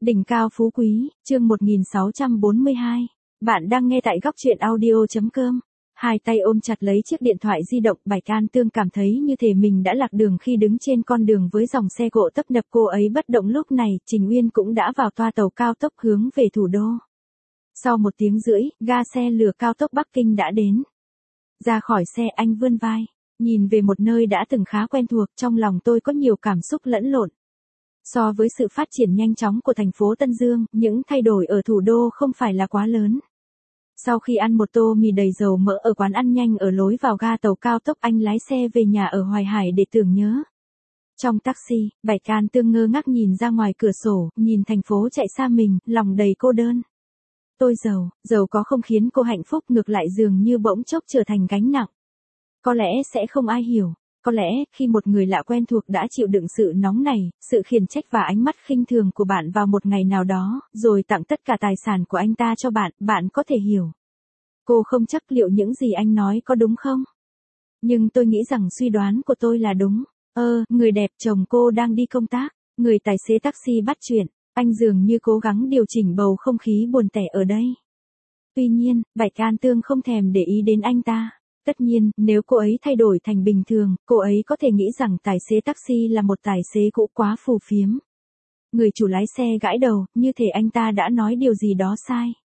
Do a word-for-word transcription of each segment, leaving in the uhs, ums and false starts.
Đỉnh cao phú quý, chương một nghìn sáu trăm bốn mươi hai. Bạn đang nghe tại góc truyện audio.com. Hai tay ôm chặt lấy chiếc điện thoại di động, Bạch An Tương cảm thấy như thể mình đã lạc đường khi đứng trên con đường với dòng xe cộ tấp nập. Cô ấy bất động. Lúc này, Trình Uyên cũng đã vào toa tàu cao tốc hướng về thủ đô. Sau một tiếng rưỡi, ga xe lửa cao tốc Bắc Kinh đã đến. Ra khỏi xe, anh vươn vai, nhìn về một nơi đã từng khá quen thuộc. Trong lòng tôi có nhiều cảm xúc lẫn lộn. So với sự phát triển nhanh chóng của thành phố Tân Dương, những thay đổi ở thủ đô không phải là quá lớn. Sau khi ăn một tô mì đầy dầu mỡ ở quán ăn nhanh ở lối vào ga tàu cao tốc, anh lái xe về nhà ở Hoài Hải để tưởng nhớ. Trong taxi, Bạch An Tương ngơ ngác nhìn ra ngoài cửa sổ, nhìn thành phố chạy xa mình, lòng đầy cô đơn. Tôi giàu, giàu có không khiến cô hạnh phúc, ngược lại dường như bỗng chốc trở thành gánh nặng. Có lẽ sẽ không ai hiểu. Có lẽ, khi một người lạ quen thuộc đã chịu đựng sự nóng nảy, sự khiển trách và ánh mắt khinh thường của bạn vào một ngày nào đó, rồi tặng tất cả tài sản của anh ta cho bạn, bạn có thể hiểu. Cô không chắc liệu những gì anh nói có đúng không? Nhưng tôi nghĩ rằng suy đoán của tôi là đúng. Ơ, người đẹp chồng cô đang đi công tác. Người tài xế taxi bắt chuyện. Anh dường như cố gắng điều chỉnh bầu không khí buồn tẻ ở đây. Tuy nhiên, Bạch An Tương không thèm để ý đến anh ta. Tất nhiên, nếu cô ấy thay đổi thành bình thường, cô ấy có thể nghĩ rằng tài xế taxi là một tài xế cũ quá phù phiếm. Người chủ lái xe gãi đầu, như thể anh ta đã nói điều gì đó sai.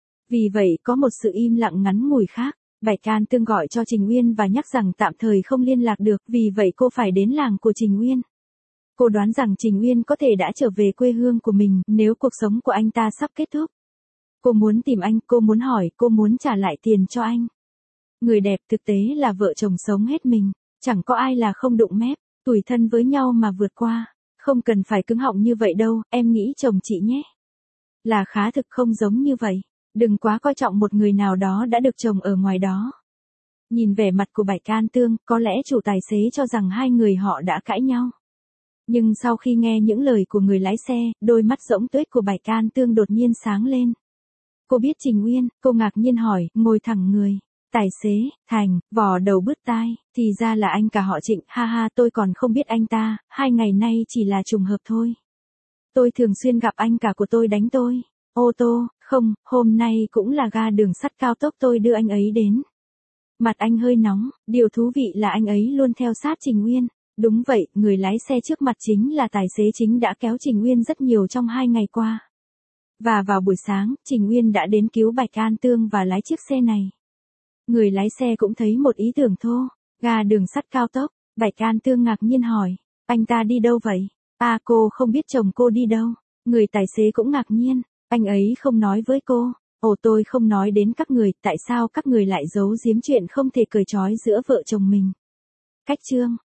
Vì vậy, có một sự im lặng ngắn ngủi khác. Bạch An Tương gọi cho Trình Uyên và nhắc rằng tạm thời không liên lạc được, vì vậy cô phải đến làng của Trình Uyên. Cô đoán rằng Trình Uyên có thể đã trở về quê hương của mình, nếu cuộc sống của anh ta sắp kết thúc. Cô muốn tìm anh, cô muốn hỏi, cô muốn trả lại tiền cho anh. Người đẹp thực tế là vợ chồng sống hết mình, chẳng có ai là không đụng mép, tủi thân với nhau mà vượt qua. Không cần phải cứng họng như vậy đâu, em nghĩ chồng chị nhé. Là khá thực không giống như vậy, đừng quá coi trọng một người nào đó đã được chồng ở ngoài đó. Nhìn vẻ mặt của Bạch An Tương, có lẽ chủ tài xế cho rằng hai người họ đã cãi nhau. Nhưng sau khi nghe những lời của người lái xe, đôi mắt rỗng tuếch của Bạch An Tương đột nhiên sáng lên. Cô biết Trình Uyên, cô ngạc nhiên hỏi, ngồi thẳng người. Tài xế, Thành, vò đầu bứt tai, thì ra là anh cả họ Trịnh, ha ha, tôi còn không biết anh ta, hai ngày nay chỉ là trùng hợp thôi. Tôi thường xuyên gặp anh cả của tôi đánh tôi. Ô tô, không, hôm nay cũng là ga đường sắt cao tốc tôi đưa anh ấy đến. Mặt anh hơi nóng, điều thú vị là anh ấy luôn theo sát Trình Uyên. Đúng vậy, người lái xe trước mặt chính là tài xế chính đã kéo Trình Uyên rất nhiều trong hai ngày qua. Và vào buổi sáng, Trình Uyên đã đến cứu Bạch An Tương và lái chiếc xe này. Người lái xe cũng thấy một ý tưởng thô. Ga đường sắt cao tốc, Bạch An Tương ngạc nhiên hỏi, anh ta đi đâu vậy? À, cô không biết chồng cô đi đâu. Người tài xế cũng ngạc nhiên, anh ấy không nói với cô. Ồ, tôi không nói đến các người, tại sao các người lại giấu giếm chuyện không thể cởi trói giữa vợ chồng mình? Cách chương,